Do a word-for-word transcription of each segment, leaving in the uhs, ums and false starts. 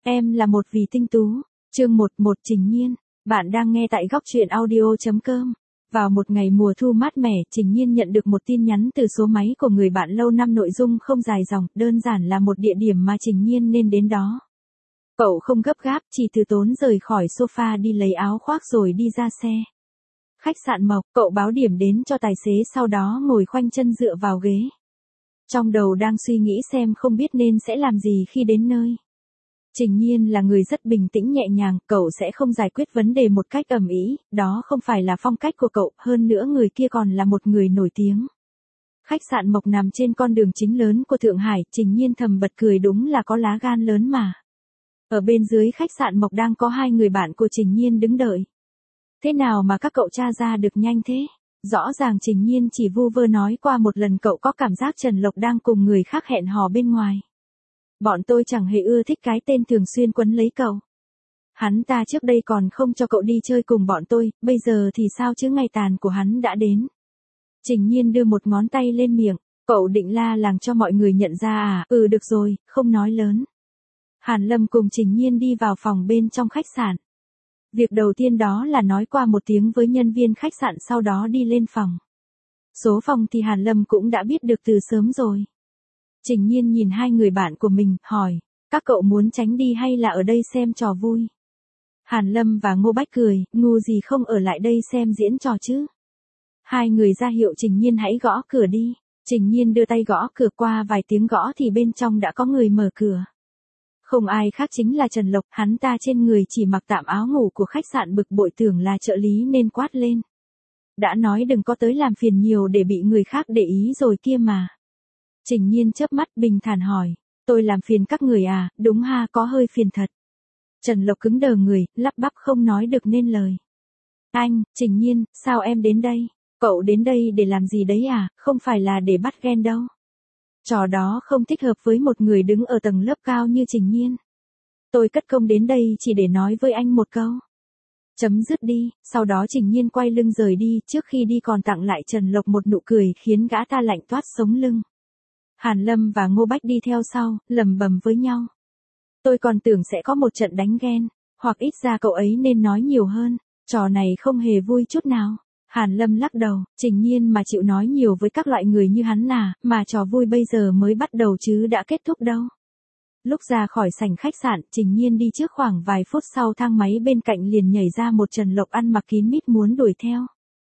Em là một vì tinh tú. Chương một một Trình Nhiên. Bạn đang nghe tại góc truyện audio chấm com. Vào một ngày mùa thu mát mẻ, Trình Nhiên nhận được một tin nhắn từ số máy của người bạn lâu năm, nội dung không dài dòng, đơn giản là một địa điểm mà Trình Nhiên nên đến đó. Cậu không gấp gáp, chỉ từ tốn rời khỏi sofa đi lấy áo khoác rồi đi ra xe. Khách sạn Mộc, cậu báo điểm đến cho tài xế, sau đó ngồi khoanh chân dựa vào ghế. Trong đầu đang suy nghĩ xem không biết nên sẽ làm gì khi đến nơi. Trình Nhiên là người rất bình tĩnh nhẹ nhàng, cậu sẽ không giải quyết vấn đề một cách ầm ĩ, đó không phải là phong cách của cậu, hơn nữa người kia còn là một người nổi tiếng. Khách sạn Mộc nằm trên con đường chính lớn của Thượng Hải, Trình Nhiên thầm bật cười, đúng là có lá gan lớn mà. Ở bên dưới khách sạn Mộc đang có hai người bạn của Trình Nhiên đứng đợi. Thế nào mà các cậu tra ra được nhanh thế? Rõ ràng Trình Nhiên chỉ vu vơ nói qua một lần, cậu có cảm giác Trần Lộc đang cùng người khác hẹn hò bên ngoài. Bọn tôi chẳng hề ưa thích cái tên thường xuyên quấn lấy cậu. Hắn ta trước đây còn không cho cậu đi chơi cùng bọn tôi, bây giờ thì sao chứ, ngày tàn của hắn đã đến. Trình Nhiên đưa một ngón tay lên miệng, cậu định la làng cho mọi người nhận ra à? Ừ, được rồi, không nói lớn. Hàn Lâm cùng Trình Nhiên đi vào phòng bên trong khách sạn. Việc đầu tiên đó là nói qua một tiếng với nhân viên khách sạn, sau đó đi lên phòng. Số phòng thì Hàn Lâm cũng đã biết được từ sớm rồi. Trình Nhiên nhìn hai người bạn của mình, hỏi, các cậu muốn tránh đi hay là ở đây xem trò vui? Hàn Lâm và Ngô Bách cười, ngu gì không ở lại đây xem diễn trò chứ? Hai người ra hiệu Trình Nhiên hãy gõ cửa đi. Trình Nhiên đưa tay gõ cửa, qua vài tiếng gõ thì bên trong đã có người mở cửa. Không ai khác chính là Trần Lộc, hắn ta trên người chỉ mặc tạm áo ngủ của khách sạn, bực bội tưởng là trợ lý nên quát lên. Đã nói đừng có tới làm phiền nhiều để bị người khác để ý rồi kia mà. Trình Nhiên chớp mắt bình thản hỏi, tôi làm phiền các người à? Đúng ha, có hơi phiền thật. Trần Lộc cứng đờ người, lắp bắp không nói được nên lời. Anh, Trình Nhiên, sao em đến đây? Cậu đến đây để làm gì đấy à? Không phải là để bắt ghen đâu. Trò đó không thích hợp với một người đứng ở tầng lớp cao như Trình Nhiên. Tôi cất công đến đây chỉ để nói với anh một câu. Chấm dứt đi. Sau đó Trình Nhiên quay lưng rời đi, trước khi đi còn tặng lại Trần Lộc một nụ cười khiến gã ta lạnh toát sống lưng. Hàn Lâm và Ngô Bách đi theo sau, lầm bầm với nhau. Tôi còn tưởng sẽ có một trận đánh ghen, hoặc ít ra cậu ấy nên nói nhiều hơn, trò này không hề vui chút nào. Hàn Lâm lắc đầu, Trình Nhiên mà chịu nói nhiều với các loại người như hắn à, mà trò vui bây giờ mới bắt đầu chứ đã kết thúc đâu. Lúc ra khỏi sảnh khách sạn, Trình Nhiên đi trước, khoảng vài phút sau thang máy bên cạnh liền nhảy ra một Trần Lộc ăn mặc kín mít muốn đuổi theo.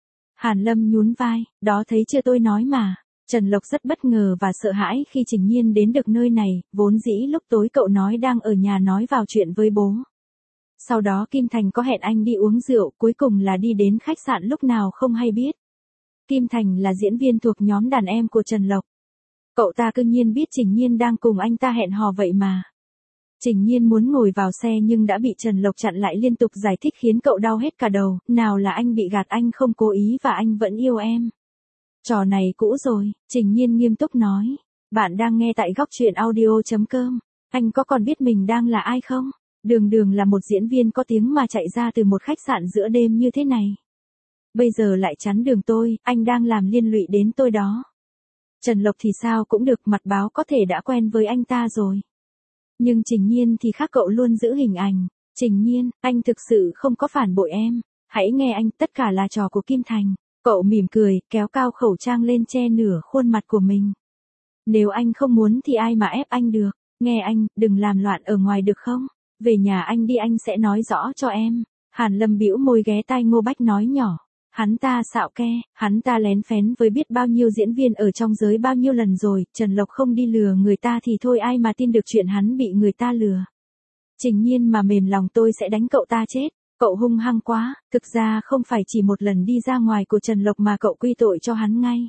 Hàn Lâm nhún vai, đó thấy chưa, tôi nói mà. Trần Lộc rất bất ngờ và sợ hãi khi Trình Nhiên đến được nơi này, vốn dĩ lúc tối cậu nói đang ở nhà nói vào chuyện với bố. Sau đó Kim Thành có hẹn anh đi uống rượu, cuối cùng là đi đến khách sạn lúc nào không hay biết. Kim Thành là diễn viên thuộc nhóm đàn em của Trần Lộc. Cậu ta cư nhiên biết Trình Nhiên đang cùng anh ta hẹn hò vậy mà. Trình Nhiên muốn ngồi vào xe nhưng đã bị Trần Lộc chặn lại, liên tục giải thích khiến cậu đau hết cả đầu, nào là anh bị gạt, anh không cố ý và anh vẫn yêu em. Trò này cũ rồi, Trình Nhiên nghiêm túc nói. Bạn đang nghe tại góc truyện audio chấm com. Anh có còn biết mình đang là ai không? Đường Đường là một diễn viên có tiếng mà chạy ra từ một khách sạn giữa đêm như thế này. Bây giờ lại chắn đường tôi, anh đang làm liên lụy đến tôi đó. Trần Lộc thì sao cũng được, mặt báo có thể đã quen với anh ta rồi. Nhưng Trình Nhiên thì khác, cậu luôn giữ hình ảnh. Trình Nhiên, anh thực sự không có phản bội em. Hãy nghe anh, tất cả là trò của Kim Thành. Cậu mỉm cười, kéo cao khẩu trang lên che nửa khuôn mặt của mình. Nếu anh không muốn thì ai mà ép anh được. Nghe anh, đừng làm loạn ở ngoài được không? Về nhà anh đi, anh sẽ nói rõ cho em. Hàn Lâm bĩu môi ghé tai Ngô Bách nói nhỏ. Hắn ta xạo ke, hắn ta lén phén với biết bao nhiêu diễn viên ở trong giới bao nhiêu lần rồi, Trần Lộc không đi lừa người ta thì thôi, ai mà tin được chuyện hắn bị người ta lừa. Trình Nhiên mà mềm lòng tôi sẽ đánh cậu ta chết. Cậu hung hăng quá, thực ra không phải chỉ một lần đi ra ngoài của Trần Lộc mà cậu quy tội cho hắn ngay.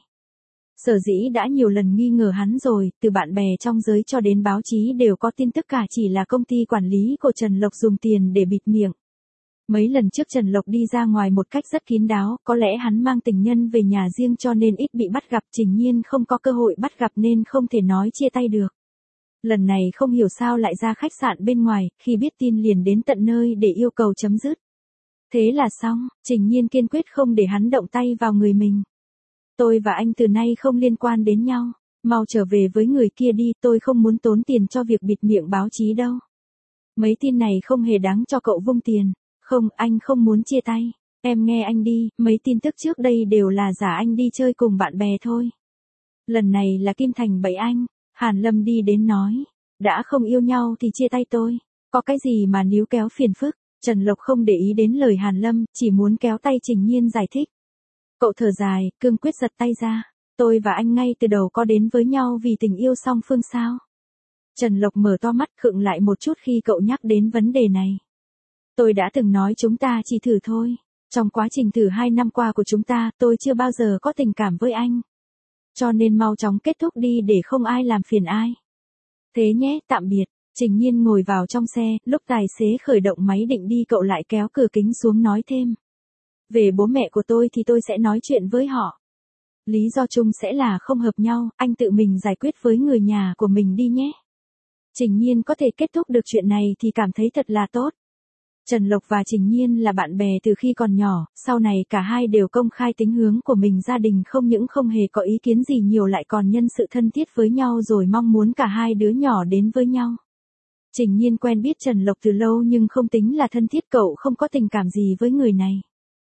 Sở dĩ đã nhiều lần nghi ngờ hắn rồi, từ bạn bè trong giới cho đến báo chí đều có tin tức cả, chỉ là công ty quản lý của Trần Lộc dùng tiền để bịt miệng. Mấy lần trước Trần Lộc đi ra ngoài một cách rất kín đáo, có lẽ hắn mang tình nhân về nhà riêng cho nên ít bị bắt gặp, Trình Nhiên không có cơ hội bắt gặp nên không thể nói chia tay được. Lần này không hiểu sao lại ra khách sạn bên ngoài, khi biết tin liền đến tận nơi để yêu cầu chấm dứt. Thế là xong, Trình Nhiên kiên quyết không để hắn động tay vào người mình. Tôi và anh từ nay không liên quan đến nhau, mau trở về với người kia đi, tôi không muốn tốn tiền cho việc bịt miệng báo chí đâu. Mấy tin này không hề đáng cho cậu vung tiền. Không, anh không muốn chia tay. Em nghe anh đi, mấy tin tức trước đây đều là giả anh đi chơi cùng bạn bè thôi. Lần này là Kim Thành bẫy anh. Hàn Lâm đi đến nói. Đã không yêu nhau thì chia tay tôi. Có cái gì mà níu kéo phiền phức. Trần Lộc không để ý đến lời Hàn Lâm, chỉ muốn kéo tay Trình Nhiên giải thích. Cậu thở dài, cương quyết giật tay ra. Tôi và anh ngay từ đầu có đến với nhau vì tình yêu song phương sao? Trần Lộc mở to mắt khựng lại một chút khi cậu nhắc đến vấn đề này. Tôi đã từng nói chúng ta chỉ thử thôi. Trong quá trình thử hai năm qua của chúng ta, tôi chưa bao giờ có tình cảm với anh. Cho nên mau chóng kết thúc đi để không ai làm phiền ai. Thế nhé, tạm biệt. Trình Nhiên ngồi vào trong xe, lúc tài xế khởi động máy định đi cậu lại kéo cửa kính xuống nói thêm. Về bố mẹ của tôi thì tôi sẽ nói chuyện với họ. Lý do chung sẽ là không hợp nhau, anh tự mình giải quyết với người nhà của mình đi nhé. Trình Nhiên có thể kết thúc được chuyện này thì cảm thấy thật là tốt. Trần Lộc và Trình Nhiên là bạn bè từ khi còn nhỏ, sau này cả hai đều công khai tính hướng của mình, gia đình không những không hề có ý kiến gì nhiều lại còn nhân sự thân thiết với nhau rồi mong muốn cả hai đứa nhỏ đến với nhau. Trình Nhiên quen biết Trần Lộc từ lâu nhưng không tính là thân thiết, cậu không có tình cảm gì với người này.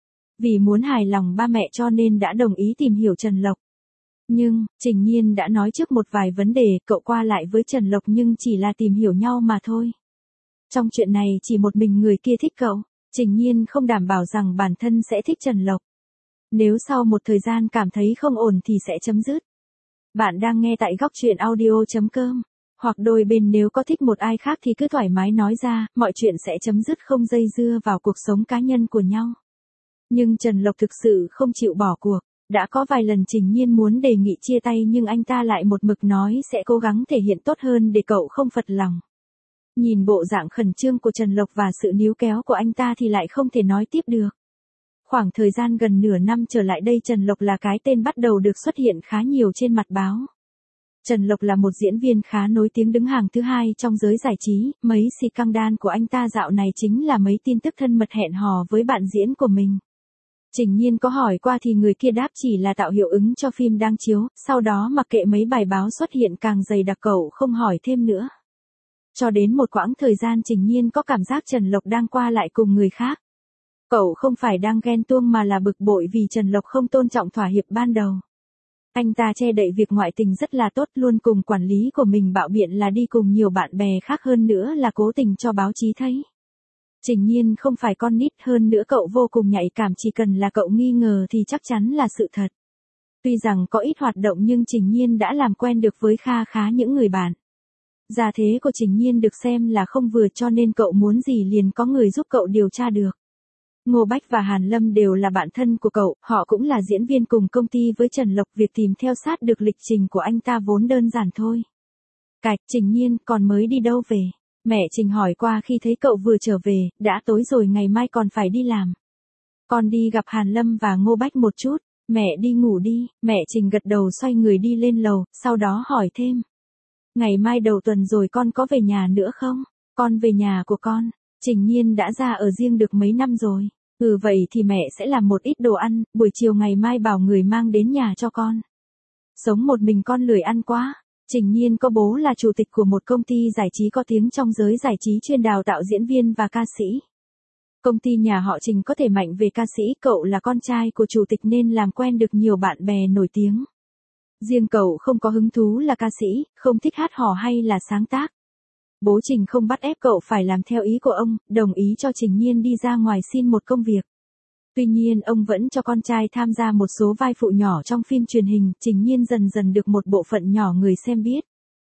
Vì muốn hài lòng ba mẹ cho nên đã đồng ý tìm hiểu Trần Lộc. Nhưng, Trình Nhiên đã nói trước một vài vấn đề, cậu qua lại với Trần Lộc nhưng chỉ là tìm hiểu nhau mà thôi. Trong chuyện này chỉ một mình người kia thích cậu, Trình Nhiên không đảm bảo rằng bản thân sẽ thích Trần Lộc. Nếu sau một thời gian cảm thấy không ổn thì sẽ chấm dứt. Bạn đang nghe tại góc truyện audio chấm com. Hoặc đôi bên nếu có thích một ai khác thì cứ thoải mái nói ra, mọi chuyện sẽ chấm dứt không dây dưa vào cuộc sống cá nhân của nhau. Nhưng Trần Lộc thực sự không chịu bỏ cuộc. Đã có vài lần Trình Nhiên muốn đề nghị chia tay nhưng anh ta lại một mực nói sẽ cố gắng thể hiện tốt hơn để cậu không phật lòng. Nhìn bộ dạng khẩn trương của Trần Lộc và sự níu kéo của anh ta thì lại không thể nói tiếp được. Khoảng thời gian gần nửa năm trở lại đây Trần Lộc là cái tên bắt đầu được xuất hiện khá nhiều trên mặt báo. Trần Lộc là một diễn viên khá nổi tiếng đứng hàng thứ hai trong giới giải trí, mấy scandal của anh ta dạo này chính là mấy tin tức thân mật hẹn hò với bạn diễn của mình. Trình Nhiên có hỏi qua thì người kia đáp chỉ là tạo hiệu ứng cho phim đang chiếu, sau đó mặc kệ mấy bài báo xuất hiện càng dày đặc cậu không hỏi thêm nữa. Cho đến một quãng thời gian Trình Nhiên có cảm giác Trần Lộc đang qua lại cùng người khác. Cậu không phải đang ghen tuông mà là bực bội vì Trần Lộc không tôn trọng thỏa hiệp ban đầu. Anh ta che đậy việc ngoại tình rất là tốt, luôn cùng quản lý của mình bạo biện là đi cùng nhiều bạn bè khác, hơn nữa là cố tình cho báo chí thấy. Trình Nhiên không phải con nít, hơn nữa cậu vô cùng nhạy cảm, chỉ cần là cậu nghi ngờ thì chắc chắn là sự thật. Tuy rằng có ít hoạt động nhưng Trình Nhiên đã làm quen được với kha khá những người bạn. Gia thế của Trình Nhiên được xem là không vừa cho nên cậu muốn gì liền có người giúp cậu điều tra được. Ngô Bách và Hàn Lâm đều là bạn thân của cậu, họ cũng là diễn viên cùng công ty với Trần Lộc, việc tìm theo sát được lịch trình của anh ta vốn đơn giản thôi. Cạch, Trình Nhiên, còn mới đi đâu về? Mẹ Trình hỏi qua khi thấy cậu vừa trở về, đã tối rồi ngày mai còn phải đi làm. Con đi gặp Hàn Lâm và Ngô Bách một chút, mẹ đi ngủ đi, mẹ Trình gật đầu xoay người đi lên lầu, sau đó hỏi thêm. Ngày mai đầu tuần rồi con có về nhà nữa không? Con về nhà của con. Trình Nhiên đã ra ở riêng được mấy năm rồi. Ừ vậy thì mẹ sẽ làm một ít đồ ăn, buổi chiều ngày mai bảo người mang đến nhà cho con. Sống một mình con lười ăn quá. Trình Nhiên có bố là chủ tịch của một công ty giải trí có tiếng trong giới giải trí chuyên đào tạo diễn viên và ca sĩ. Công ty nhà họ Trình có thể mạnh về ca sĩ, cậu là con trai của chủ tịch nên làm quen được nhiều bạn bè nổi tiếng. Riêng cậu không có hứng thú là ca sĩ, không thích hát hò hay là sáng tác. Bố Trình không bắt ép cậu phải làm theo ý của ông, đồng ý cho Trình Nhiên đi ra ngoài xin một công việc. Tuy nhiên ông vẫn cho con trai tham gia một số vai phụ nhỏ trong phim truyền hình, Trình Nhiên dần dần được một bộ phận nhỏ người xem biết.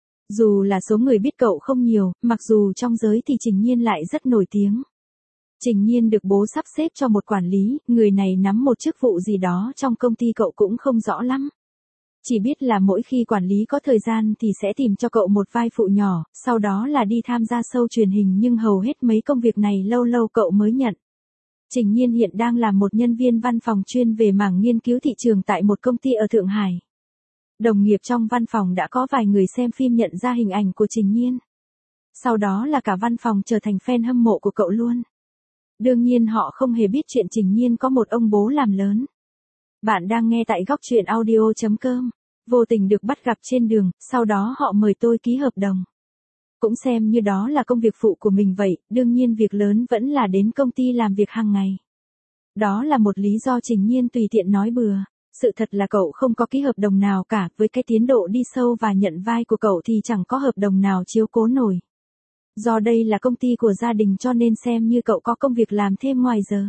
Dù là số người biết cậu không nhiều, mặc dù trong giới thì Trình Nhiên lại rất nổi tiếng. Trình Nhiên được bố sắp xếp cho một quản lý, người này nắm một chức vụ gì đó trong công ty cậu cũng không rõ lắm. Chỉ biết là mỗi khi quản lý có thời gian thì sẽ tìm cho cậu một vai phụ nhỏ, sau đó là đi tham gia show truyền hình, nhưng hầu hết mấy công việc này lâu lâu cậu mới nhận. Trình Nhiên hiện đang là một nhân viên văn phòng chuyên về mảng nghiên cứu thị trường tại một công ty ở Thượng Hải. Đồng nghiệp trong văn phòng đã có vài người xem phim nhận ra hình ảnh của Trình Nhiên. Sau đó là cả văn phòng trở thành fan hâm mộ của cậu luôn. Đương nhiên họ không hề biết chuyện Trình Nhiên có một ông bố làm lớn. Bạn đang nghe tại góc truyện audio chấm com. Vô tình được bắt gặp trên đường, sau đó họ mời tôi ký hợp đồng. Cũng xem như đó là công việc phụ của mình vậy, đương nhiên việc lớn vẫn là đến công ty làm việc hàng ngày. Đó là một lý do Trình Nhiên tùy tiện nói bừa. Sự thật là cậu không có ký hợp đồng nào cả, với cái tiến độ đi sâu và nhận vai của cậu thì chẳng có hợp đồng nào chiếu cố nổi. Do đây là công ty của gia đình cho nên xem như cậu có công việc làm thêm ngoài giờ.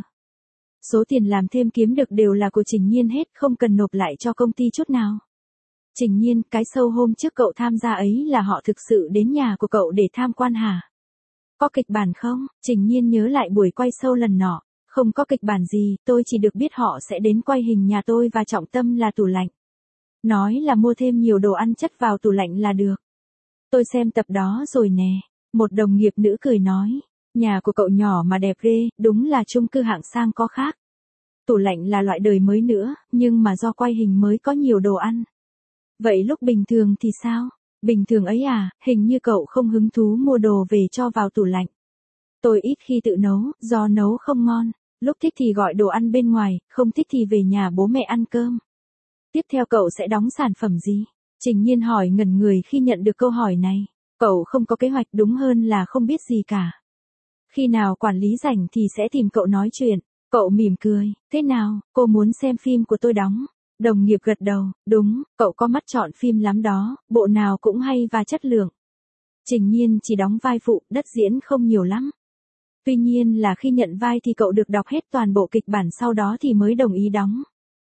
Số tiền làm thêm kiếm được đều là của Trình Nhiên hết, không cần nộp lại cho công ty chút nào. Trình Nhiên, cái show hôm trước cậu tham gia ấy là họ thực sự đến nhà của cậu để tham quan hả? Có kịch bản không? Trình Nhiên nhớ lại buổi quay show lần nọ. Không có kịch bản gì, tôi chỉ được biết họ sẽ đến quay hình nhà tôi và trọng tâm là tủ lạnh. Nói là mua thêm nhiều đồ ăn chất vào tủ lạnh là được. Tôi xem tập đó rồi nè. Một đồng nghiệp nữ cười nói. Nhà của cậu nhỏ mà đẹp ghê, đúng là chung cư hạng sang có khác. Tủ lạnh là loại đời mới nữa, nhưng mà do quay hình mới có nhiều đồ ăn. Vậy lúc bình thường thì sao? Bình thường ấy à, hình như cậu không hứng thú mua đồ về cho vào tủ lạnh. Tôi ít khi tự nấu, do nấu không ngon. Lúc thích thì gọi đồ ăn bên ngoài, không thích thì về nhà bố mẹ ăn cơm. Tiếp theo cậu sẽ đóng sản phẩm gì? Trình Nhiên hỏi ngẩn người khi nhận được câu hỏi này. Cậu không có kế hoạch, đúng hơn là không biết gì cả. Khi nào quản lý rảnh thì sẽ tìm cậu nói chuyện. Cậu mỉm cười. Thế nào, cô muốn xem phim của tôi đóng? Đồng nghiệp gật đầu. Đúng, cậu có mắt chọn phim lắm đó, bộ nào cũng hay và chất lượng. Trình Nhiên chỉ đóng vai phụ, đất diễn không nhiều lắm. Tuy nhiên là khi nhận vai thì cậu được đọc hết toàn bộ kịch bản, sau đó thì mới đồng ý đóng.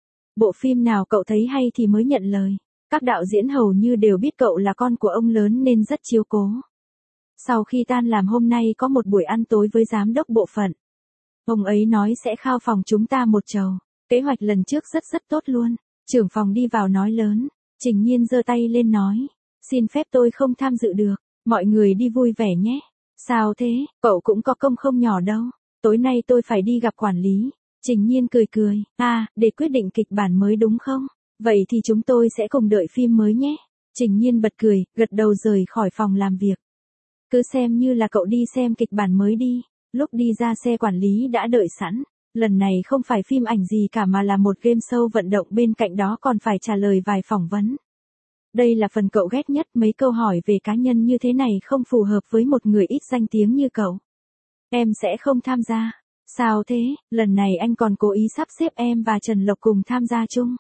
Bộ phim nào cậu thấy hay thì mới nhận lời. Các đạo diễn hầu như đều biết cậu là con của ông lớn nên rất chiếu cố. Sau khi tan làm hôm nay có một buổi ăn tối với giám đốc bộ phận. Ông ấy nói sẽ khao phòng chúng ta một chầu. Kế hoạch lần trước rất rất tốt luôn. Trưởng phòng đi vào nói lớn. Trình Nhiên giơ tay lên nói. Xin phép tôi không tham dự được. Mọi người đi vui vẻ nhé. Sao thế, cậu cũng có công không nhỏ đâu. Tối nay tôi phải đi gặp quản lý. Trình Nhiên cười cười. À, để quyết định kịch bản mới đúng không? Vậy thì chúng tôi sẽ cùng đợi phim mới nhé. Trình Nhiên bật cười, gật đầu rời khỏi phòng làm việc. Cứ xem như là cậu đi xem kịch bản mới đi. Lúc đi ra xe quản lý đã đợi sẵn. Lần này không phải phim ảnh gì cả mà là một game show vận động, bên cạnh đó còn phải trả lời vài phỏng vấn. Đây là phần cậu ghét nhất, mấy câu hỏi về cá nhân như thế này không phù hợp với một người ít danh tiếng như cậu. Em sẽ không tham gia. Sao thế, lần này anh còn cố ý sắp xếp em và Trần Lộc cùng tham gia chung.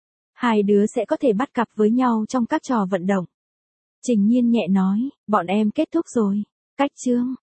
Hai đứa sẽ có thể bắt cặp với nhau trong các trò vận động. Trình Nhiên nhẹ nói, bọn em kết thúc rồi. Cách chương.